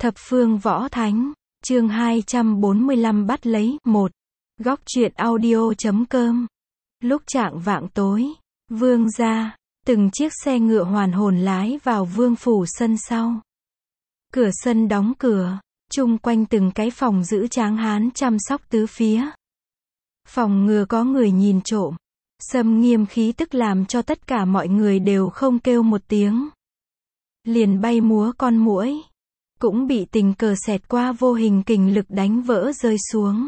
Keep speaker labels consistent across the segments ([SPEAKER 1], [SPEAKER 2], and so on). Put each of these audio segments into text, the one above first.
[SPEAKER 1] Thập phương võ thánh, chương 245 bắt lấy, 1. Góc truyện audio.com. Lúc chạng vạng tối, vương gia, từng chiếc xe ngựa hoàn hồn lái vào vương phủ sân sau. Cửa sân đóng cửa, chung quanh từng cái phòng giữ tráng hán chăm sóc tứ phía. Phòng ngừa có người nhìn trộm, xâm nghiêm khí tức làm cho tất cả mọi người đều không kêu một tiếng. Liền bay múa con muỗi, cũng bị tình cờ xẹt qua vô hình kình lực đánh vỡ rơi xuống.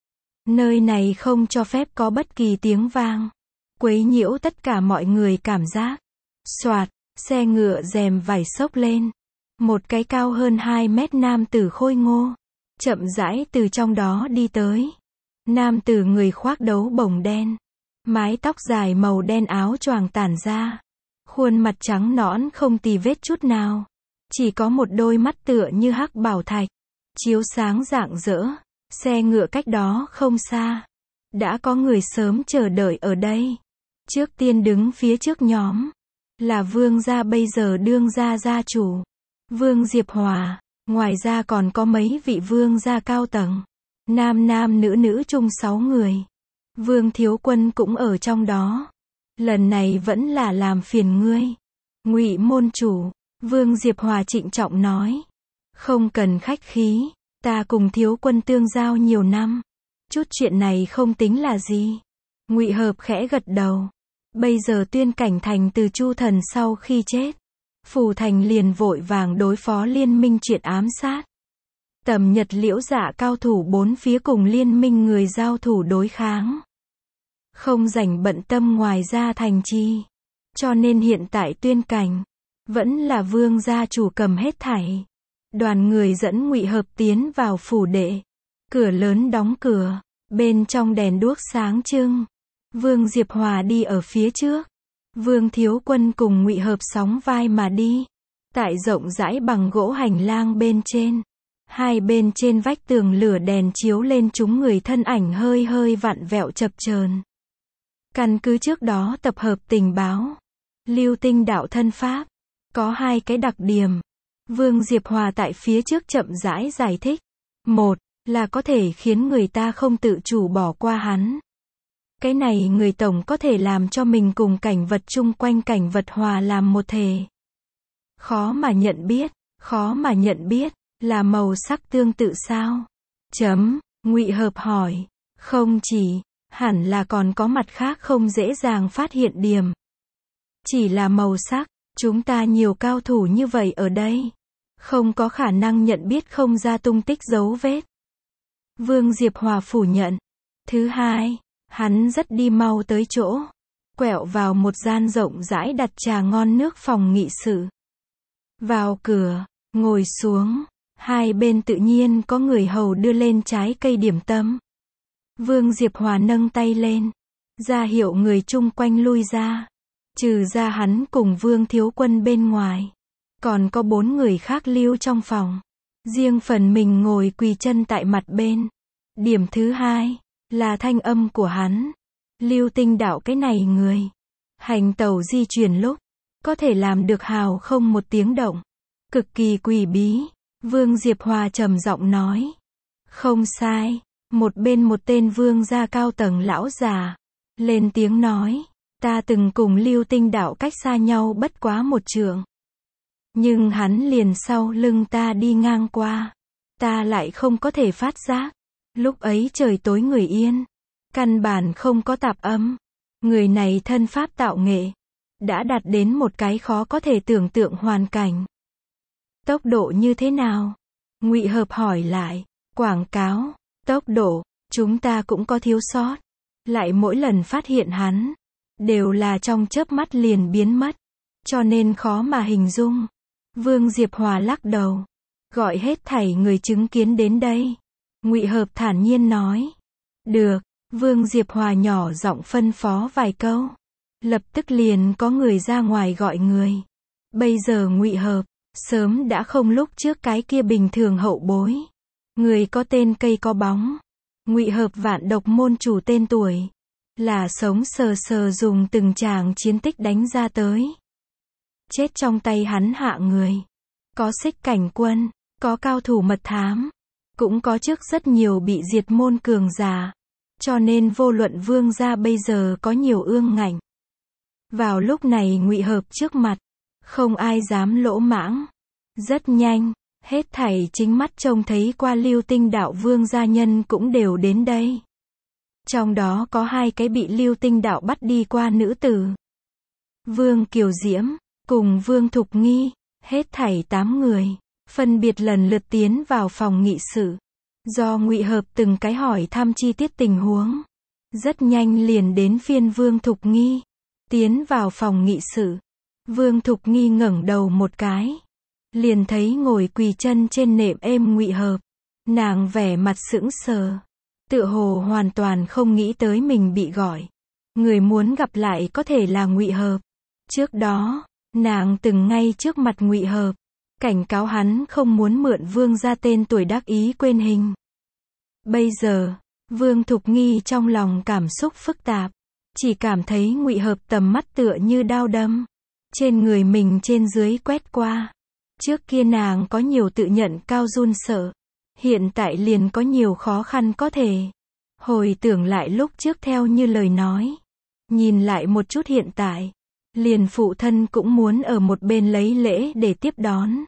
[SPEAKER 1] Nơi này không cho phép có bất kỳ tiếng vang, quấy nhiễu tất cả mọi người cảm giác. Soạt, xe ngựa rèm vải xốc lên. Một cái cao hơn 2 mét nam tử khôi ngô, chậm rãi từ trong đó đi tới. Nam tử người khoác đấu bồng đen, mái tóc dài màu đen, áo choàng tản ra. Khuôn mặt trắng nõn không tì vết chút nào. Chỉ có một đôi mắt tựa như hắc bảo thạch, chiếu sáng rạng rỡ. Xe ngựa cách đó không xa. Đã có người sớm chờ đợi ở đây. Trước tiên đứng phía trước nhóm là vương gia, bây giờ đương gia gia chủ, Vương Diệp Hòa. Ngoài ra còn có mấy vị vương gia cao tầng, nam nam nữ nữ chung 6 người. Vương Thiếu Quân cũng ở trong đó. Lần này vẫn là làm phiền ngươi, Ngụy môn chủ. Vương Diệp Hòa trịnh trọng nói. Không cần khách khí, ta cùng Thiếu Quân tương giao nhiều năm, chút chuyện này không tính là gì. Ngụy Hợp khẽ gật đầu. Bây giờ Tuyên Cảnh Thành từ Chu Thần sau khi chết, Phủ Thành liền vội vàng đối phó liên minh chuyện ám sát. Tầm Nhật Liễu Dạ cao thủ bốn phía cùng liên minh người giao thủ đối kháng, không rảnh bận tâm ngoài ra thành chi. Cho nên hiện tại Tuyên Cảnh vẫn là vương gia chủ cầm hết thảy. Đoàn người dẫn Ngụy Hợp tiến vào phủ đệ. Cửa lớn đóng cửa, bên trong đèn đuốc sáng trưng. Vương Diệp Hòa đi ở phía trước. Vương Thiếu Quân cùng Ngụy Hợp sóng vai mà đi. Tại rộng rãi bằng gỗ hành lang bên trên, hai bên trên vách tường lửa đèn chiếu lên chúng người thân ảnh hơi hơi vặn vẹo chập chờn. Căn cứ trước đó tập hợp tình báo, Lưu Tinh đạo thân pháp có hai cái đặc điểm. Vương Diệp Hòa tại phía trước chậm rãi giải thích. Một là có thể khiến người ta không tự chủ bỏ qua hắn. Cái này người tổng có thể làm cho mình cùng cảnh vật chung quanh cảnh vật hòa làm một thể. Khó mà nhận biết, là màu sắc tương tự sao? Ngụy Hợp hỏi. Không chỉ, hẳn là còn có mặt khác không dễ dàng phát hiện điểm. Chỉ là màu sắc, chúng ta nhiều cao thủ như vậy ở đây, không có khả năng nhận biết không ra tung tích dấu vết. Vương Diệp Hòa phủ nhận. Thứ hai, hắn rất đi mau tới chỗ, quẹo vào một gian rộng rãi đặt trà ngon nước phòng nghị sự. Vào cửa, ngồi xuống, hai bên tự nhiên có người hầu đưa lên trái cây điểm tâm. Vương Diệp Hòa nâng tay lên, ra hiệu người chung quanh lui ra. Trừ ra hắn cùng Vương Thiếu Quân bên ngoài, còn có 4 người khác lưu trong phòng. Riêng phần mình ngồi quỳ chân tại mặt bên. Điểm thứ hai là thanh âm của hắn. Lưu Tinh đạo cái này người hành tẩu di chuyển lúc có thể làm được hào không một tiếng động, cực kỳ quỷ bí. Vương Diệp Hòa trầm giọng nói. Không sai. Một bên một tên vương gia cao tầng lão già lên tiếng nói. Ta từng cùng Lưu Tinh đạo cách xa nhau bất quá 1 trượng. Nhưng hắn liền sau lưng ta đi ngang qua. Ta lại không có thể phát giác. Lúc ấy trời tối người yên, căn bản không có tạp âm. Người này thân pháp tạo nghệ đã đạt đến một cái khó có thể tưởng tượng hoàn cảnh. Tốc độ như thế nào? Ngụy Hợp hỏi lại. Quảng cáo, tốc độ, chúng ta cũng có thiếu sót. Lại mỗi lần phát hiện hắn đều là trong chớp mắt liền biến mất, cho nên khó mà hình dung. Vương Diệp Hòa lắc đầu. Gọi hết thảy người chứng kiến đến đây. Ngụy Hợp thản nhiên nói. Được. Vương Diệp Hòa nhỏ giọng phân phó vài câu. Lập tức liền có người ra ngoài gọi người. Bây giờ Ngụy Hợp sớm đã không lúc trước cái kia bình thường hậu bối. Người có tên cây có bóng. Ngụy Hợp Vạn Độc môn chủ tên tuổi là sống sờ sờ dùng từng tràng chiến tích đánh ra tới. Chết trong tay hắn hạ người. Có Xích Cảnh Quân, có cao thủ mật thám, cũng có trước rất nhiều bị diệt môn cường giả. Cho nên vô luận Vương gia bây giờ có nhiều ương ngạnh. Vào lúc này Ngụy Hợp trước mặt, không ai dám lỗ mãng. Rất nhanh, hết thảy chính mắt trông thấy qua Lưu Tinh đạo Vương gia nhân cũng đều đến đây. Trong đó có 2 cái bị Lưu Tinh đạo bắt đi qua nữ tử. Vương Kiều Diễm, cùng Vương Thục Nghi, hết thảy 8 người, phân biệt lần lượt tiến vào phòng nghị sự. Do Ngụy Hợp từng cái hỏi thăm chi tiết tình huống. Rất nhanh liền đến phiên Vương Thục Nghi. Tiến vào phòng nghị sự. Vương Thục Nghi ngẩng đầu một cái. Liền thấy ngồi quỳ chân trên nệm êm Ngụy Hợp. Nàng vẻ mặt sững sờ. Tựa hồ hoàn toàn không nghĩ tới mình bị gọi. Người muốn gặp lại có thể là Ngụy Hợp. Trước đó, nàng từng ngay trước mặt Ngụy Hợp. Cảnh cáo hắn không muốn mượn Vương gia tên tuổi đắc ý quên hình. Bây giờ, Vương Thục Nghi trong lòng cảm xúc phức tạp. Chỉ cảm thấy Ngụy Hợp tầm mắt tựa như đao đâm. Trên người mình trên dưới quét qua. Trước kia nàng có nhiều tự nhận cao run sợ. Hiện tại liền có nhiều khó khăn có thể. Hồi tưởng lại lúc trước theo như lời nói. Nhìn lại một chút hiện tại. Liền phụ thân cũng muốn ở một bên lấy lễ để tiếp đón.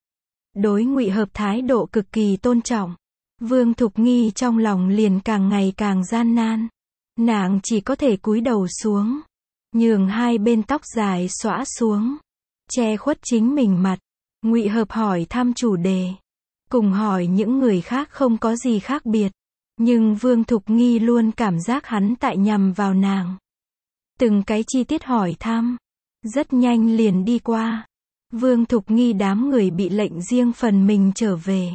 [SPEAKER 1] Đối Ngụy Hợp thái độ cực kỳ tôn trọng. Vương Thục Nghi trong lòng liền càng ngày càng gian nan. Nàng chỉ có thể cúi đầu xuống. Nhường 2 bên tóc dài xõa xuống. Che khuất chính mình mặt. Ngụy Hợp hỏi thăm chủ đề. Cùng hỏi những người khác không có gì khác biệt. Nhưng Vương Thục Nghi luôn cảm giác hắn tại nhằm vào nàng. Từng cái chi tiết hỏi thăm. Rất nhanh liền đi qua. Vương Thục Nghi đám người bị lệnh riêng phần mình trở về.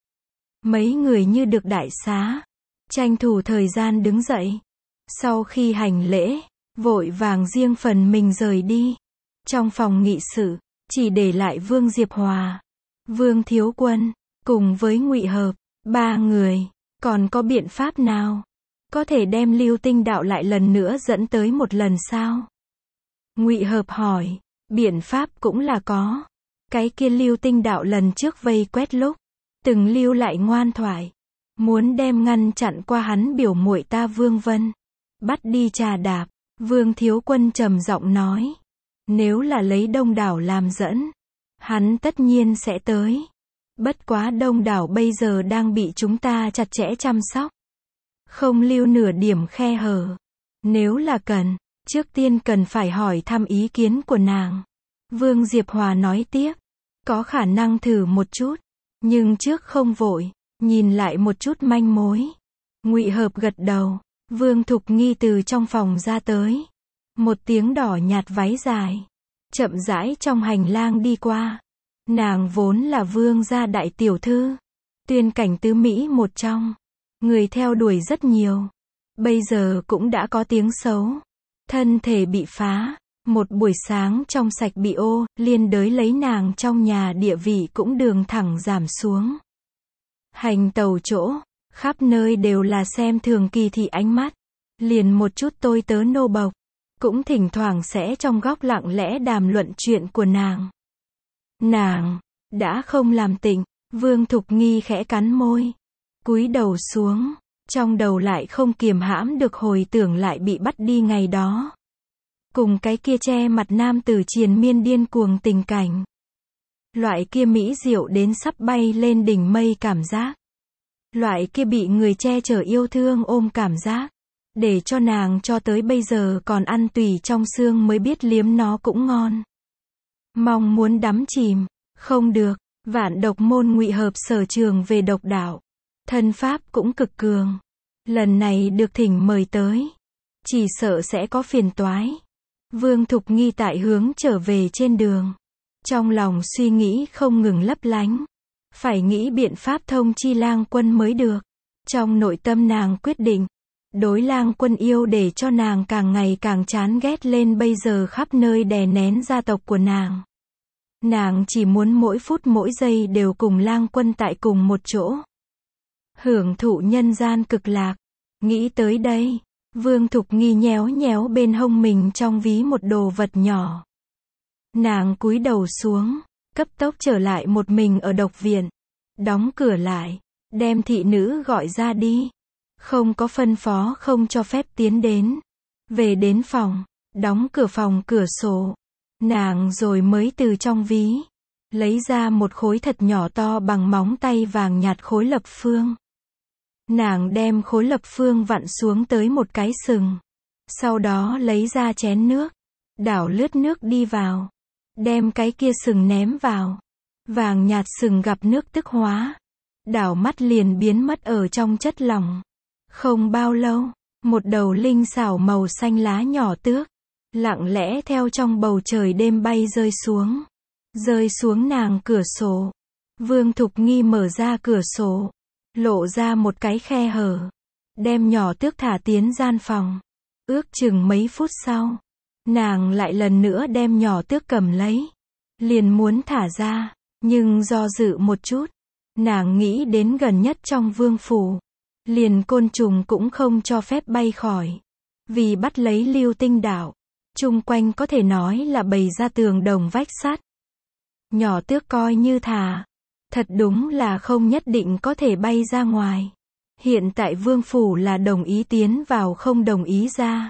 [SPEAKER 1] Mấy người như được đại xá. Tranh thủ thời gian đứng dậy. Sau khi hành lễ, vội vàng riêng phần mình rời đi. Trong phòng nghị sự, chỉ để lại Vương Diệp Hòa, Vương Thiếu Quân, cùng với Ngụy Hợp, 3 người. Còn có biện pháp nào? Có thể đem Lưu Tinh đạo lại lần nữa dẫn tới một lần sao? Ngụy Hợp hỏi. Biện pháp cũng là có. Cái kia Lưu Tinh đạo lần trước vây quét lúc, từng lưu lại ngoan thoại. Muốn đem ngăn chặn qua hắn biểu muội ta Vương Vân. Bắt đi trà đạp. Vương Thiếu Quân trầm giọng nói. Nếu là lấy Đông đảo làm dẫn, hắn tất nhiên sẽ tới. Bất quá Đông đảo bây giờ đang bị chúng ta chặt chẽ chăm sóc. Không lưu nửa điểm khe hở. Nếu là cần, trước tiên cần phải hỏi thăm ý kiến của nàng. Vương Diệp Hòa nói tiếp. Có khả năng thử một chút. Nhưng trước không vội. Nhìn lại một chút manh mối. Ngụy Hợp gật đầu. Vương Thục Nghi từ trong phòng ra tới. Một tiếng đỏ nhạt váy dài. Chậm rãi trong hành lang đi qua. Nàng vốn là Vương gia đại tiểu thư. Tuyên cảnh tứ Mỹ một trong. Người theo đuổi rất nhiều. Bây giờ cũng đã có tiếng xấu. Thân thể bị phá. Một buổi sáng trong sạch bị ô, liên đới lấy nàng trong nhà địa vị cũng đường thẳng giảm xuống. Hành tàu chỗ, khắp nơi đều là xem thường kỳ thị ánh mắt. Liền một chút tôi tớ nô bộc, cũng thỉnh thoảng sẽ trong góc lặng lẽ đàm luận chuyện của nàng. Nàng, đã không làm tịnh, Vương Thục Nghi khẽ cắn môi. Cúi đầu xuống, trong đầu lại không kiềm hãm được hồi tưởng lại bị bắt đi ngày đó. Cùng cái kia che mặt nam tử triền miên điên cuồng tình cảnh. Loại kia mỹ diệu đến sắp bay lên đỉnh mây cảm giác. Loại kia bị người che chở yêu thương ôm cảm giác. Để cho nàng cho tới bây giờ còn ăn tùy trong xương mới biết liếm nó cũng ngon. Mong muốn đắm chìm, không được. Vạn độc môn Ngụy Hợp sở trường về độc đạo. Thân pháp cũng cực cường. Lần này được thỉnh mời tới. Chỉ sợ sẽ có phiền toái. Vương Thục Nghi tại hướng trở về trên đường. Trong lòng suy nghĩ không ngừng lấp lánh. Phải nghĩ biện pháp thông chi Lang Quân mới được. Trong nội tâm nàng quyết định. Đối Lang Quân yêu để cho nàng càng ngày càng chán ghét lên bây giờ khắp nơi đè nén gia tộc của nàng. Nàng chỉ muốn mỗi phút mỗi giây đều cùng Lang Quân tại cùng một chỗ. Hưởng thụ nhân gian cực lạc. Nghĩ tới đây, Vương Thục Nghi nhéo nhéo bên hông mình trong ví một đồ vật nhỏ. Nàng cúi đầu xuống, cấp tốc trở lại một mình ở độc viện. đóng cửa lại, đem thị nữ gọi ra đi. Không có phân phó không cho phép tiến đến. Về đến phòng, đóng cửa phòng cửa sổ. Nàng rồi mới từ trong ví, lấy ra một khối thật nhỏ to bằng móng tay vàng nhạt khối lập phương. Nàng đem khối lập phương vặn xuống tới một cái sừng. Sau đó lấy ra chén nước, đảo lướt nước đi vào. Đem cái kia sừng ném vào. Vàng nhạt sừng gặp nước tức hóa. Đảo mắt liền biến mất ở trong chất lỏng. Không bao lâu, một đầu linh xảo màu xanh lá nhỏ tước, lặng lẽ theo trong bầu trời đêm bay rơi xuống. Rơi xuống nàng cửa sổ. Vương Thục Nghi mở ra cửa sổ, lộ ra một cái khe hở. Đem nhỏ tước thả tiến gian phòng. Ước chừng mấy phút sau, nàng lại lần nữa đem nhỏ tước cầm lấy. Liền muốn thả ra, nhưng do dự một chút. Nàng nghĩ đến gần nhất trong vương phủ, liền côn trùng cũng không cho phép bay khỏi. Vì bắt lấy Lưu Tinh Đạo, chung quanh có thể nói là bày ra tường đồng vách sắt. Nhỏ tước coi như thả, thật đúng là không nhất định có thể bay ra ngoài. Hiện tại vương phủ là đồng ý tiến vào không đồng ý ra.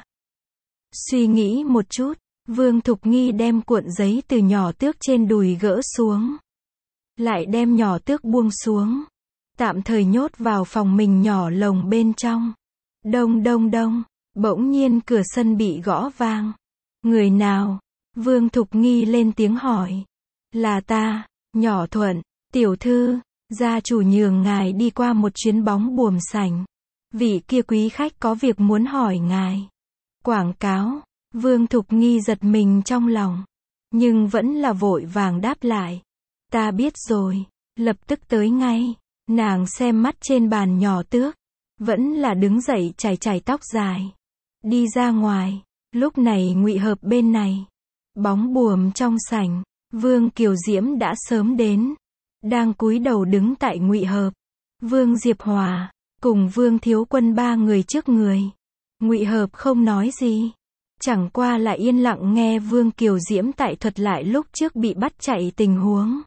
[SPEAKER 1] Suy nghĩ một chút, Vương Thục Nghi đem cuộn giấy từ nhỏ tước trên đùi gỡ xuống. Lại đem nhỏ tước buông xuống. Tạm thời nhốt vào phòng mình nhỏ lồng bên trong. Đông đông đông, bỗng nhiên cửa sân bị gõ vang. Người nào? Vương Thục Nghi lên tiếng hỏi. Là ta, nhỏ Thuận, tiểu thư, gia chủ nhường ngài đi qua một chuyến bóng buồm sảnh. Vị kia quý khách có việc muốn hỏi ngài. Quảng cáo, Vương Thục Nghi giật mình trong lòng. Nhưng vẫn là vội vàng đáp lại. Ta biết rồi, lập tức tới ngay. Nàng xem mắt trên bàn nhỏ tước. Vẫn là đứng dậy chải chải tóc dài. Đi ra ngoài, lúc này Ngụy Hợp bên này. Bóng buồm trong sảnh, Vương Kiều Diễm đã sớm đến. Đang cúi đầu đứng tại Ngụy Hợp. Vương Diệp Hòa, cùng Vương Thiếu Quân ba người trước người. Ngụy Hợp không nói gì. Chẳng qua là yên lặng nghe Vương Kiều Diễm tại thuật lại lúc trước bị bắt chạy tình huống.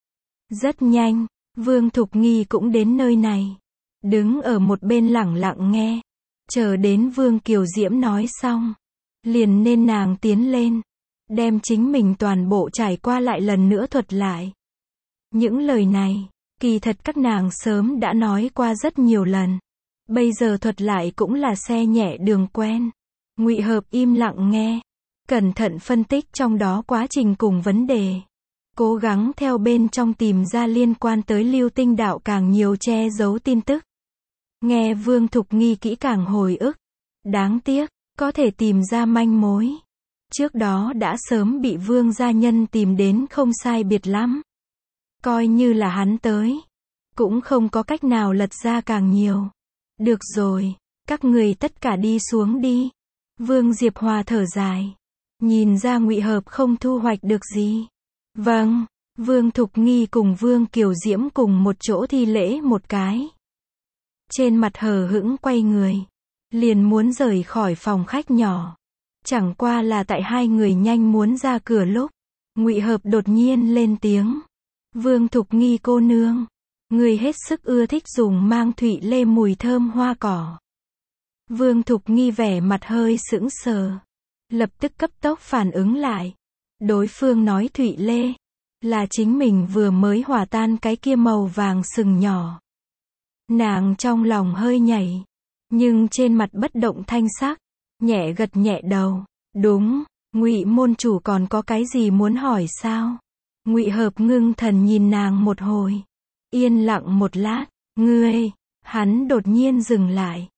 [SPEAKER 1] Rất nhanh, Vương Thục Nghi cũng đến nơi này. Đứng ở một bên lẳng lặng nghe. Chờ đến Vương Kiều Diễm nói xong. Liền nên nàng tiến lên. Đem chính mình toàn bộ trải qua lại lần nữa thuật lại. Những lời này, kỳ thật các nàng sớm đã nói qua rất nhiều lần. Bây giờ thuật lại cũng là xe nhẹ đường quen. Ngụy Hợp im lặng nghe. Cẩn thận phân tích trong đó quá trình cùng vấn đề. Cố gắng theo bên trong tìm ra liên quan tới Lưu Tinh Đạo càng nhiều che giấu tin tức. Nghe Vương Thục Nghi kỹ càng hồi ức. Đáng tiếc, có thể tìm ra manh mối. Trước đó đã sớm bị Vương gia nhân tìm đến không sai biệt lắm. Coi như là hắn tới. Cũng không có cách nào lật ra càng nhiều. Được rồi, các người tất cả đi xuống đi. Vương Diệp Hòa thở dài. Nhìn ra Ngụy Hợp không thu hoạch được gì. Vâng, Vương Thục Nghi cùng Vương Kiều Diễm cùng một chỗ thi lễ một cái. Trên mặt hờ hững quay người. Liền muốn rời khỏi phòng khách nhỏ. Chẳng qua là tại hai người nhanh muốn ra cửa lúc. Ngụy Hợp đột nhiên lên tiếng. Vương Thục Nghi cô nương. Người hết sức ưa thích dùng mang thụy lê mùi thơm hoa cỏ. Vương Thục Nghi vẻ mặt hơi sững sờ. Lập tức cấp tốc phản ứng lại. Đối phương nói thụy lê. Là chính mình vừa mới hòa tan cái kia màu vàng sừng nhỏ. Nàng trong lòng hơi nhảy. Nhưng trên mặt bất động thanh sắc. Nhẹ gật nhẹ đầu. Đúng, Ngụy môn chủ còn có cái gì muốn hỏi sao? Ngụy Hợp ngưng thần nhìn nàng một hồi. Yên lặng một lát. Ngươi, hắn đột nhiên dừng lại.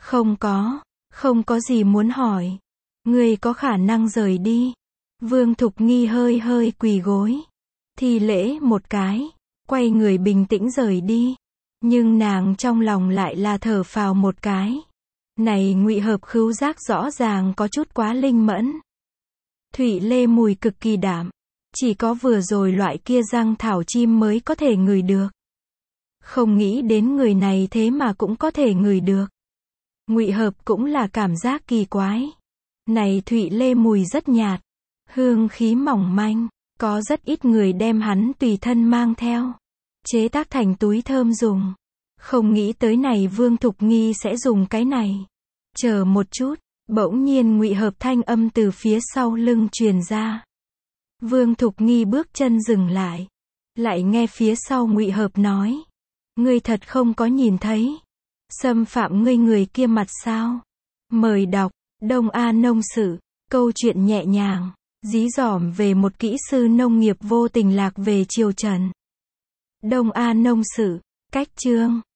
[SPEAKER 1] Không có gì muốn hỏi. Ngươi có khả năng rời đi. Vương Thục Nghi hơi quỳ gối. Thi lễ một cái. Quay người bình tĩnh rời đi. Nhưng nàng trong lòng lại là thở phào một cái. Này Ngụy Hợp khứu giác rõ ràng có chút quá linh mẫn. Thụy lê mùi cực kỳ đạm. Chỉ có vừa rồi loại kia răng thảo chim mới có thể ngửi được. Không nghĩ đến người này thế mà cũng có thể ngửi được. Ngụy Hợp cũng là cảm giác kỳ quái. Này thụy lê mùi rất nhạt. Hương khí mỏng manh. Có rất ít người đem hắn tùy thân mang theo. chế tác thành túi thơm dùng. Không nghĩ tới này Vương Thục Nghi sẽ dùng cái này. Chờ một chút, bỗng nhiên Ngụy Hợp thanh âm từ phía sau lưng truyền ra. Vương Thục Nghi bước chân dừng lại. Lại nghe phía sau Ngụy Hợp nói. Ngươi thật không có nhìn thấy. Xâm phạm ngươi người kia mặt sao? Mời đọc, Đông A Nông Sự, câu chuyện nhẹ nhàng, dí dỏm về một kỹ sư nông nghiệp vô tình lạc về triều Trần. Đông A Nông Sự, cách chương.